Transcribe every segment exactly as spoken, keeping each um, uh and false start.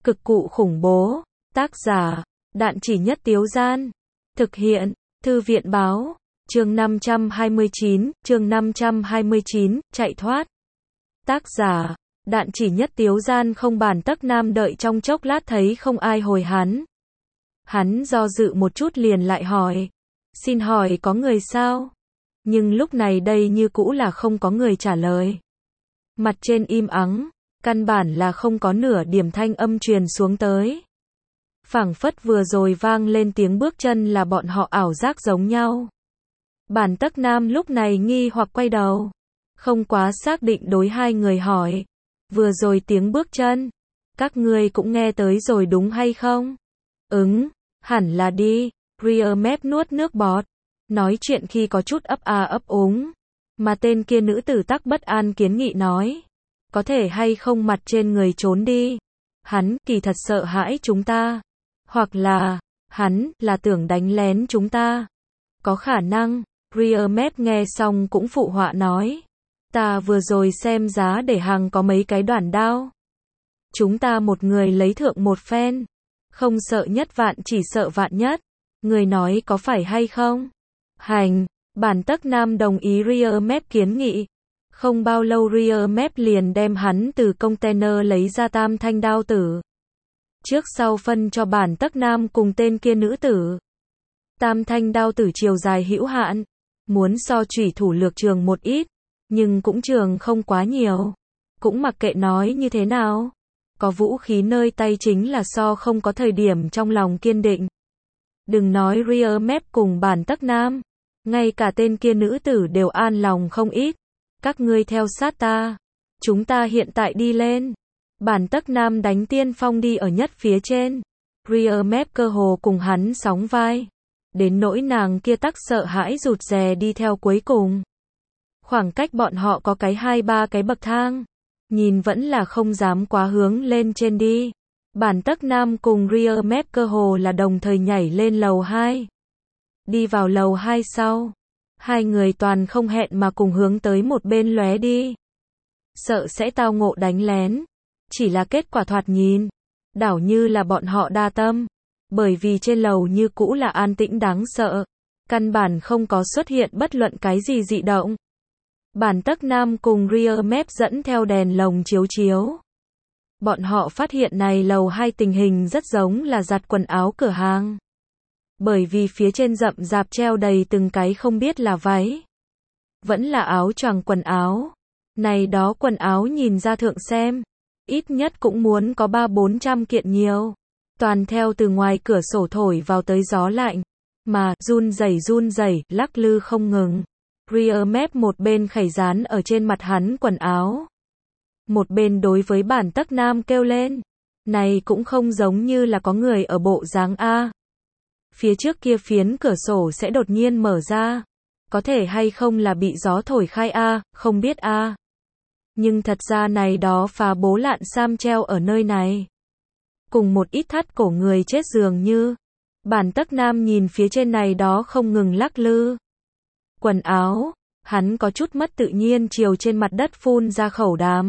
Cực cụ khủng bố. Tác giả, Đạn Chỉ Nhất Tiếu Gian. Thực hiện, Thư viện báo. Chương năm trăm hai mươi chín, chương năm trăm hai mươi chín, chạy thoát. Tác giả, Đạn Chỉ Nhất Tiếu Gian. Không Bản Tắc Nam đợi trong chốc lát thấy không ai hồi hắn. Hắn do dự một chút liền lại hỏi. Xin hỏi có người sao? Nhưng lúc này đây như cũ là không có người trả lời. Mặt trên im ắng, căn bản là không có nửa điểm thanh âm truyền xuống tới. Phảng phất vừa rồi vang lên tiếng bước chân là bọn họ ảo giác giống nhau. Bản Tắc Nam lúc này nghi hoặc quay đầu. Không quá xác định đối hai người hỏi. Vừa rồi tiếng bước chân, các ngươi cũng nghe tới rồi đúng hay không? Ứng, hẳn là đi. Rear mép nuốt nước bọt. Nói chuyện khi có chút ấp a ấp úng. Mà tên kia nữ tử tắc bất an kiến nghị nói. Có thể hay không mặt trên người trốn đi. Hắn kỳ thật sợ hãi chúng ta. Hoặc là, hắn là tưởng đánh lén chúng ta. Có khả năng. Rear mép nghe xong cũng phụ họa nói. Ta vừa rồi xem giá để hàng có mấy cái đoản đao. Chúng ta một người lấy thượng một phen. Không sợ nhất vạn chỉ sợ vạn nhất. Người nói có phải hay không? Hành, Bản Tắc Nam đồng ý Rear mép kiến nghị. Không bao lâu Rear mép liền đem hắn từ container lấy ra tam thanh đao tử. Trước sau phân cho Bản Tắc Nam cùng tên kia nữ tử. Tam thanh đao tử chiều dài hữu hạn. Muốn so chủy thủ lược trường một ít. Nhưng cũng trường không quá nhiều. Cũng mặc kệ nói như thế nào. Có vũ khí nơi tay chính là so không có thời điểm trong lòng kiên định. Đừng nói Rear mép cùng Bản Tắc Nam. Ngay cả tên kia nữ tử đều an lòng không ít. Các ngươi theo sát ta. Chúng ta hiện tại đi lên. Bản Tắc Nam đánh tiên phong đi ở nhất phía trên. Rear mép cơ hồ cùng hắn sóng vai. Đến nỗi nàng kia tắc sợ hãi rụt rè đi theo cuối cùng. Khoảng cách bọn họ có cái hai ba cái bậc thang. Nhìn vẫn là không dám quá hướng lên trên đi. Bản Tắc Nam cùng Rear mép cơ hồ là đồng thời nhảy lên lầu hai. Đi vào lầu hai sau. Hai người toàn không hẹn mà cùng hướng tới một bên lóe đi. Sợ sẽ tao ngộ đánh lén. Chỉ là kết quả thoạt nhìn. Đảo như là bọn họ đa tâm. Bởi vì trên lầu như cũ là an tĩnh đáng sợ. Căn bản không có xuất hiện bất luận cái gì dị động. Bản Tắc Nam cùng Rear mép dẫn theo đèn lồng chiếu chiếu. Bọn họ phát hiện này lầu hai tình hình rất giống là giặt quần áo cửa hàng. Bởi vì phía trên rậm rạp treo đầy từng cái không biết là váy. Vẫn là áo choàng quần áo. Này đó quần áo nhìn ra thượng xem. Ít nhất cũng muốn có ba bốn trăm kiện nhiều. Toàn theo từ ngoài cửa sổ thổi vào tới gió lạnh. Mà, run rẩy run rẩy, lắc lư không ngừng. Rear mép một bên khẩy dán ở trên mặt hắn quần áo. Một bên đối với Bản Tắc Nam kêu lên. Này cũng không giống như là có người ở bộ dáng A. Phía trước kia phiến cửa sổ sẽ đột nhiên mở ra. Có thể hay không là bị gió thổi khai A, không biết A. Nhưng thật ra này đó phá bố lạn sam treo ở nơi này. Cùng một ít thắt cổ người chết dường như. Bản Tắc Nam nhìn phía trên này đó không ngừng lắc lư. Quần áo, hắn có chút mất tự nhiên chiều trên mặt đất phun ra khẩu đàm.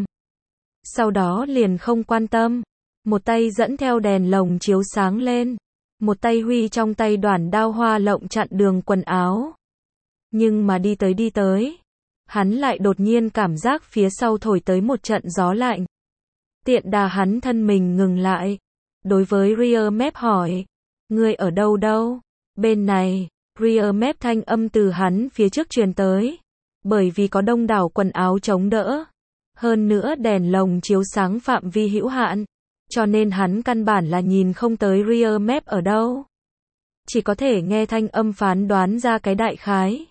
Sau đó liền không quan tâm. Một tay dẫn theo đèn lồng chiếu sáng lên. Một tay huy trong tay đoản đao hoa lộng chặn đường quần áo. Nhưng mà đi tới đi tới. Hắn lại đột nhiên cảm giác phía sau thổi tới một trận gió lạnh. Tiện đà hắn thân mình ngừng lại. Đối với Rear mép hỏi. Ngươi ở đâu đâu? Bên này. Rear mép thanh âm từ hắn phía trước truyền tới. Bởi vì có đông đảo quần áo chống đỡ. Hơn nữa đèn lồng chiếu sáng phạm vi hữu hạn. Cho nên hắn căn bản là nhìn không tới Rear mép ở đâu. Chỉ có thể nghe thanh âm phán đoán ra cái đại khái.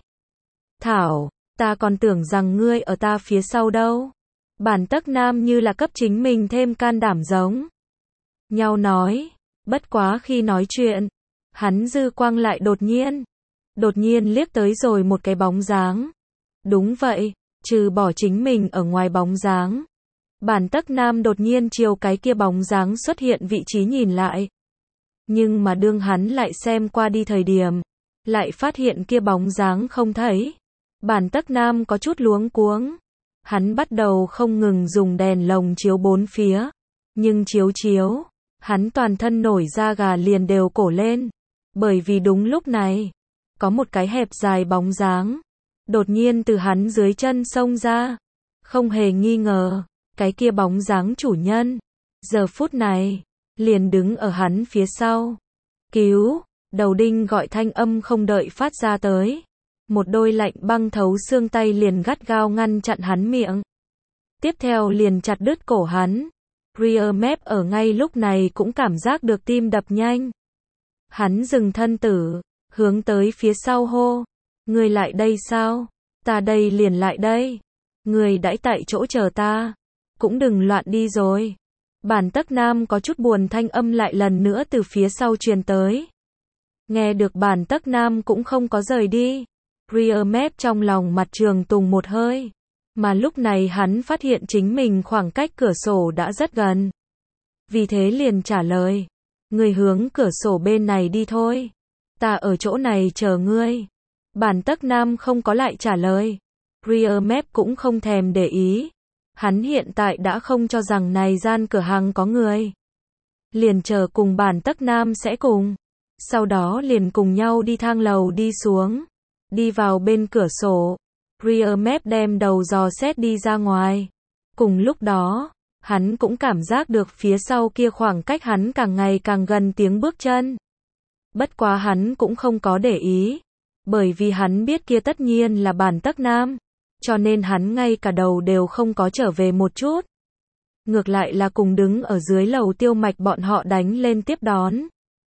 Thảo, ta còn tưởng rằng ngươi ở ta phía sau đâu. Bản Tắc Nam như là cấp chính mình thêm can đảm giống nhau nói. Bất quá khi nói chuyện. Hắn dư quang lại đột nhiên. Đột nhiên liếc tới rồi một cái bóng dáng. Đúng vậy, trừ bỏ chính mình ở ngoài bóng dáng. Bản Tắc Nam đột nhiên chiều cái kia bóng dáng xuất hiện vị trí nhìn lại. Nhưng mà đương hắn lại xem qua đi thời điểm. Lại phát hiện kia bóng dáng không thấy. Bản Tắc Nam có chút luống cuống. Hắn bắt đầu không ngừng dùng đèn lồng chiếu bốn phía. Nhưng chiếu chiếu. Hắn toàn thân nổi da gà liền đều cổ lên. Bởi vì đúng lúc này, có một cái hẹp dài bóng dáng, đột nhiên từ hắn dưới chân xông ra. Không hề nghi ngờ, cái kia bóng dáng chủ nhân, giờ phút này, liền đứng ở hắn phía sau. Cứu, đầu đinh gọi thanh âm không đợi phát ra tới. Một đôi lạnh băng thấu xương tay liền gắt gao ngăn chặn hắn miệng. Tiếp theo liền chặt đứt cổ hắn. Rear Map ở ngay lúc này cũng cảm giác được tim đập nhanh. Hắn dừng thân tử, hướng tới phía sau hô. Người lại đây sao? Ta đây liền lại đây. Người đãi tại chỗ chờ ta. Cũng đừng loạn đi rồi. Bản Tắc Nam có chút buồn thanh âm lại lần nữa từ phía sau truyền tới. Nghe được Bản Tắc Nam cũng không có rời đi. Rear Map trong lòng mặt Trường Tùng một hơi. Mà lúc này hắn phát hiện chính mình khoảng cách cửa sổ đã rất gần. Vì thế liền trả lời. Người hướng cửa sổ bên này đi thôi. Ta ở chỗ này chờ ngươi. Bản Tắc Nam không có lại trả lời. Rear Map cũng không thèm để ý. Hắn hiện tại đã không cho rằng này gian cửa hàng có người. Liền chờ cùng Bản Tắc Nam sẽ cùng. Sau đó liền cùng nhau đi thang lầu đi xuống. Đi vào bên cửa sổ. Rear Map đem đầu dò xét đi ra ngoài. Cùng lúc đó, hắn cũng cảm giác được phía sau kia khoảng cách hắn càng ngày càng gần tiếng bước chân. Bất quá hắn cũng không có để ý. Bởi vì hắn biết kia tất nhiên là Bản Tắc Nam. Cho nên hắn ngay cả đầu đều không có trở về một chút. Ngược lại là cùng đứng ở dưới lầu Tiêu Mạch bọn họ đánh lên tiếp đón.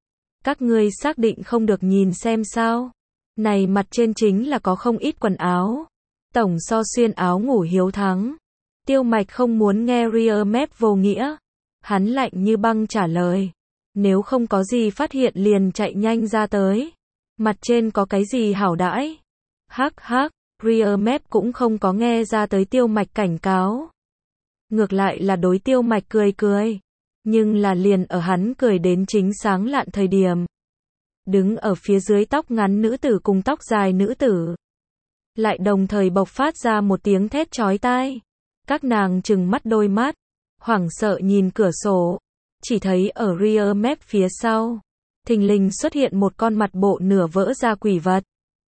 Các ngươi xác định không được nhìn xem sao. Này mặt trên chính là có không ít quần áo. Tổng so xuyên áo ngủ hiếu thắng. Tiêu Mạch không muốn nghe Rear Map vô nghĩa. Hắn lạnh như băng trả lời. Nếu không có gì phát hiện liền chạy nhanh ra tới. Mặt trên có cái gì hảo đãi. Hắc hắc, Rear Map cũng không có nghe ra tới Tiêu Mạch cảnh cáo. Ngược lại là đối Tiêu Mạch cười cười. Nhưng là liền ở hắn cười đến chính sáng lạn thời điểm. Đứng ở phía dưới tóc ngắn nữ tử cùng tóc dài nữ tử. Lại đồng thời bộc phát ra một tiếng thét chói tai. Các nàng trừng mắt đôi mắt. Hoảng sợ nhìn cửa sổ. Chỉ thấy ở Rear Map phía sau. Thình lình xuất hiện một con mặt bộ nửa vỡ ra quỷ vật.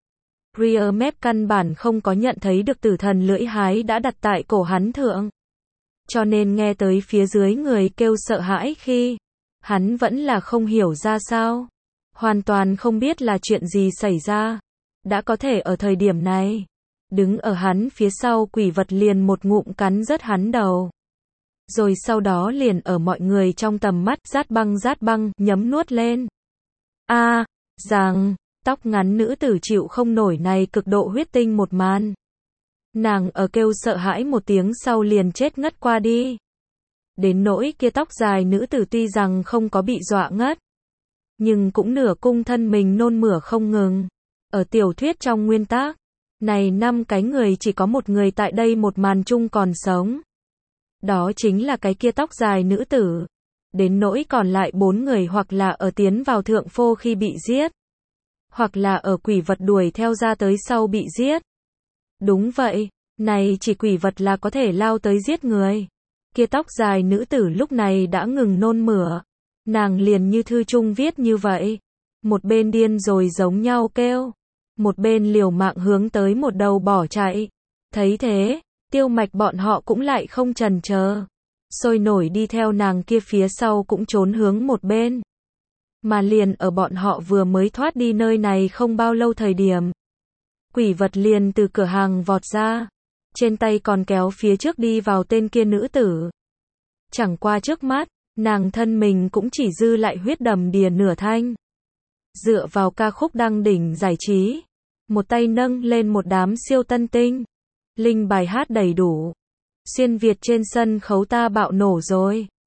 Rear Map căn bản không có nhận thấy được tử thần lưỡi hái đã đặt tại cổ hắn thượng. Cho nên nghe tới phía dưới người kêu sợ hãi khi. Hắn vẫn là không hiểu ra sao. Hoàn toàn không biết là chuyện gì xảy ra. Đã có thể ở thời điểm này. Đứng ở hắn phía sau quỷ vật liền một ngụm cắn rớt hắn đầu. Rồi sau đó liền ở mọi người trong tầm mắt rát băng rát băng nhấm nuốt lên. A, à, rằng, tóc ngắn nữ tử chịu không nổi này cực độ huyết tinh một màn. Nàng ở kêu sợ hãi một tiếng sau liền chết ngất qua đi. Đến nỗi kia tóc dài nữ tử tuy rằng không có bị dọa ngất. Nhưng cũng nửa cung thân mình nôn mửa không ngừng. Ở tiểu thuyết trong nguyên tác. Này năm cái người chỉ có một người tại đây một màn chung còn sống. Đó chính là cái kia tóc dài nữ tử. Đến nỗi còn lại bốn người hoặc là ở tiến vào thượng phô khi bị giết. Hoặc là ở quỷ vật đuổi theo ra tới sau bị giết. Đúng vậy, này chỉ quỷ vật là có thể lao tới giết người. Kia tóc dài nữ tử lúc này đã ngừng nôn mửa. Nàng liền như thư chung viết như vậy. Một bên điên rồi giống nhau kêu. Một bên liều mạng hướng tới một đầu bỏ chạy. Thấy thế, Tiêu Mạch bọn họ cũng lại không chần chờ. Sôi nổi đi theo nàng kia phía sau cũng trốn hướng một bên. Mà liền ở bọn họ vừa mới thoát đi nơi này không bao lâu thời điểm. Quỷ vật liền từ cửa hàng vọt ra. Trên tay còn kéo phía trước đi vào tên kia nữ tử. Chẳng qua trước mắt, nàng thân mình cũng chỉ dư lại huyết đầm đìa nửa thanh. Dựa vào ca khúc đăng đỉnh giải trí. Một tay nâng lên một đám siêu tân tinh. Linh bài hát đầy đủ. Xuyên Việt trên sân khấu ta bạo nổ rồi.